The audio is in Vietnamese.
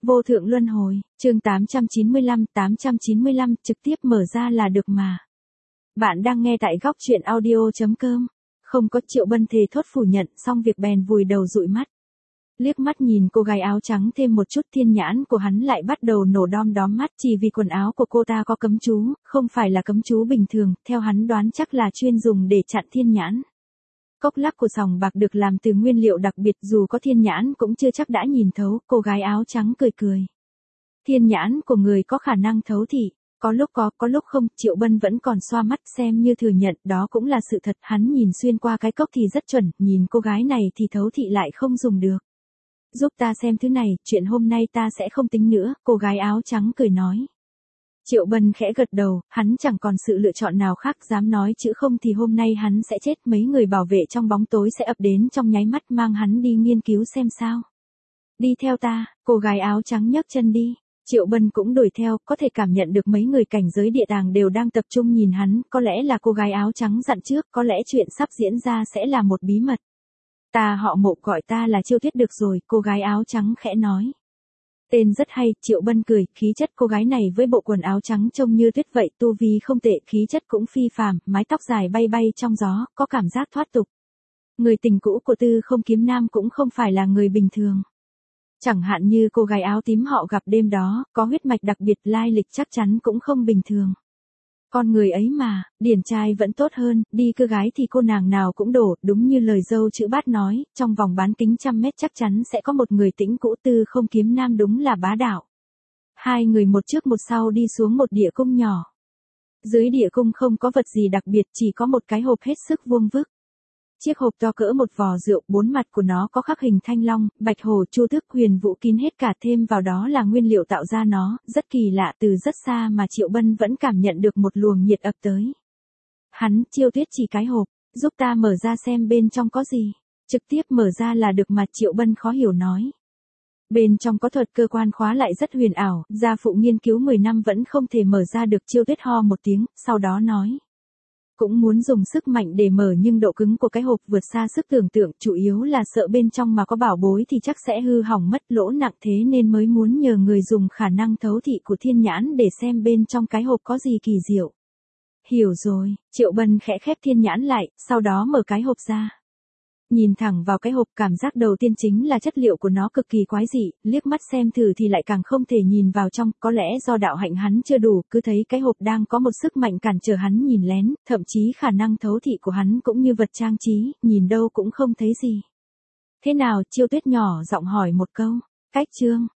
Vô thượng luân hồi, chương 895, trực tiếp mở ra là được mà. Bạn đang nghe tại góc truyện audio.com. Không có. Triệu Bân thề thốt phủ nhận xong việc bèn vùi đầu dụi mắt. Liếc mắt nhìn cô gái áo trắng thêm một chút, thiên nhãn của hắn lại bắt đầu nổ đom đóm mắt, chỉ vì quần áo của cô ta có cấm chú, không phải là cấm chú bình thường, theo hắn đoán chắc là chuyên dùng để chặn thiên nhãn. Cốc lắc của sòng bạc được làm từ nguyên liệu đặc biệt, dù có thiên nhãn cũng chưa chắc đã nhìn thấu. Cô gái áo trắng cười cười. Thiên nhãn của người có khả năng thấu thị, có lúc có lúc không. Triệu Bân vẫn còn xoa mắt xem như thừa nhận đó cũng là sự thật. Hắn nhìn xuyên qua cái cốc thì rất chuẩn, nhìn cô gái này thì thấu thị lại không dùng được. Giúp ta xem thứ này, chuyện hôm nay ta sẽ không tính nữa, cô gái áo trắng cười nói. Triệu Bân khẽ gật đầu, hắn chẳng còn sự lựa chọn nào khác, dám nói chữ không thì hôm nay hắn sẽ chết. Mấy người bảo vệ trong bóng tối sẽ ập đến trong nháy mắt, mang hắn đi nghiên cứu xem sao. Đi theo ta, cô gái áo trắng nhấc chân đi. Triệu Bân cũng đuổi theo, có thể cảm nhận được mấy người cảnh giới địa tàng đều đang tập trung nhìn hắn, có lẽ là cô gái áo trắng dặn trước, có lẽ chuyện sắp diễn ra sẽ là một bí mật. Ta họ Mộ, gọi ta là Chiêu Tuyết được rồi, cô gái áo trắng khẽ nói. Tên rất hay. Triệu Bân cười, khí chất cô gái này với bộ quần áo trắng trông như tuyết vậy, tu vi không tệ, khí chất cũng phi phàm, mái tóc dài bay bay trong gió, có cảm giác thoát tục. Người tình cũ của Tư Không Kiếm Nam cũng không phải là người bình thường. Chẳng hạn như cô gái áo tím họ gặp đêm đó, có huyết mạch đặc biệt, lai lịch chắc chắn cũng không bình thường. Con người ấy mà, điển trai vẫn tốt hơn, đi cưa gái thì cô nàng nào cũng đổ, đúng như lời dâu chữ Bát nói, trong vòng bán kính 100 mét chắc chắn sẽ có một người tĩnh cũ. Tư Không Kiếm Nam đúng là bá đạo. Hai người một trước một sau đi xuống một địa cung nhỏ. Dưới địa cung không có vật gì đặc biệt, chỉ có một cái hộp hết sức vuông vức. Chiếc hộp to cỡ một vò rượu, bốn mặt của nó có khắc hình thanh long, bạch hổ, chu tước, huyền vũ kín hết cả, thêm vào đó là nguyên liệu tạo ra nó, rất kỳ lạ. Từ rất xa mà Triệu Bân vẫn cảm nhận được một luồng nhiệt ập tới. Hắn, Chiêu Tuyết chỉ cái hộp, giúp ta mở ra xem bên trong có gì. Trực tiếp mở ra là được mà. Triệu Bân khó hiểu nói. Bên trong có thuật cơ quan khóa lại rất huyền ảo, gia phụ nghiên cứu 10 năm vẫn không thể mở ra được. Chiêu Tuyết ho một tiếng, sau đó nói. Cũng muốn dùng sức mạnh để mở nhưng độ cứng của cái hộp vượt xa sức tưởng tượng, chủ yếu là sợ bên trong mà có bảo bối thì chắc sẽ hư hỏng mất, lỗ nặng, thế nên mới muốn nhờ người dùng khả năng thấu thị của thiên nhãn để xem bên trong cái hộp có gì kỳ diệu. Hiểu rồi. Triệu Bân khẽ khép thiên nhãn lại, sau đó mở cái hộp ra. Nhìn thẳng vào cái hộp, cảm giác đầu tiên chính là chất liệu của nó cực kỳ quái dị, liếc mắt xem thử thì lại càng không thể nhìn vào trong, có lẽ do đạo hạnh hắn chưa đủ, cứ thấy cái hộp đang có một sức mạnh cản trở hắn nhìn lén, thậm chí khả năng thấu thị của hắn cũng như vật trang trí, nhìn đâu cũng không thấy gì. Thế nào? Chiêu Tuyết nhỏ giọng hỏi một câu. Cách chương.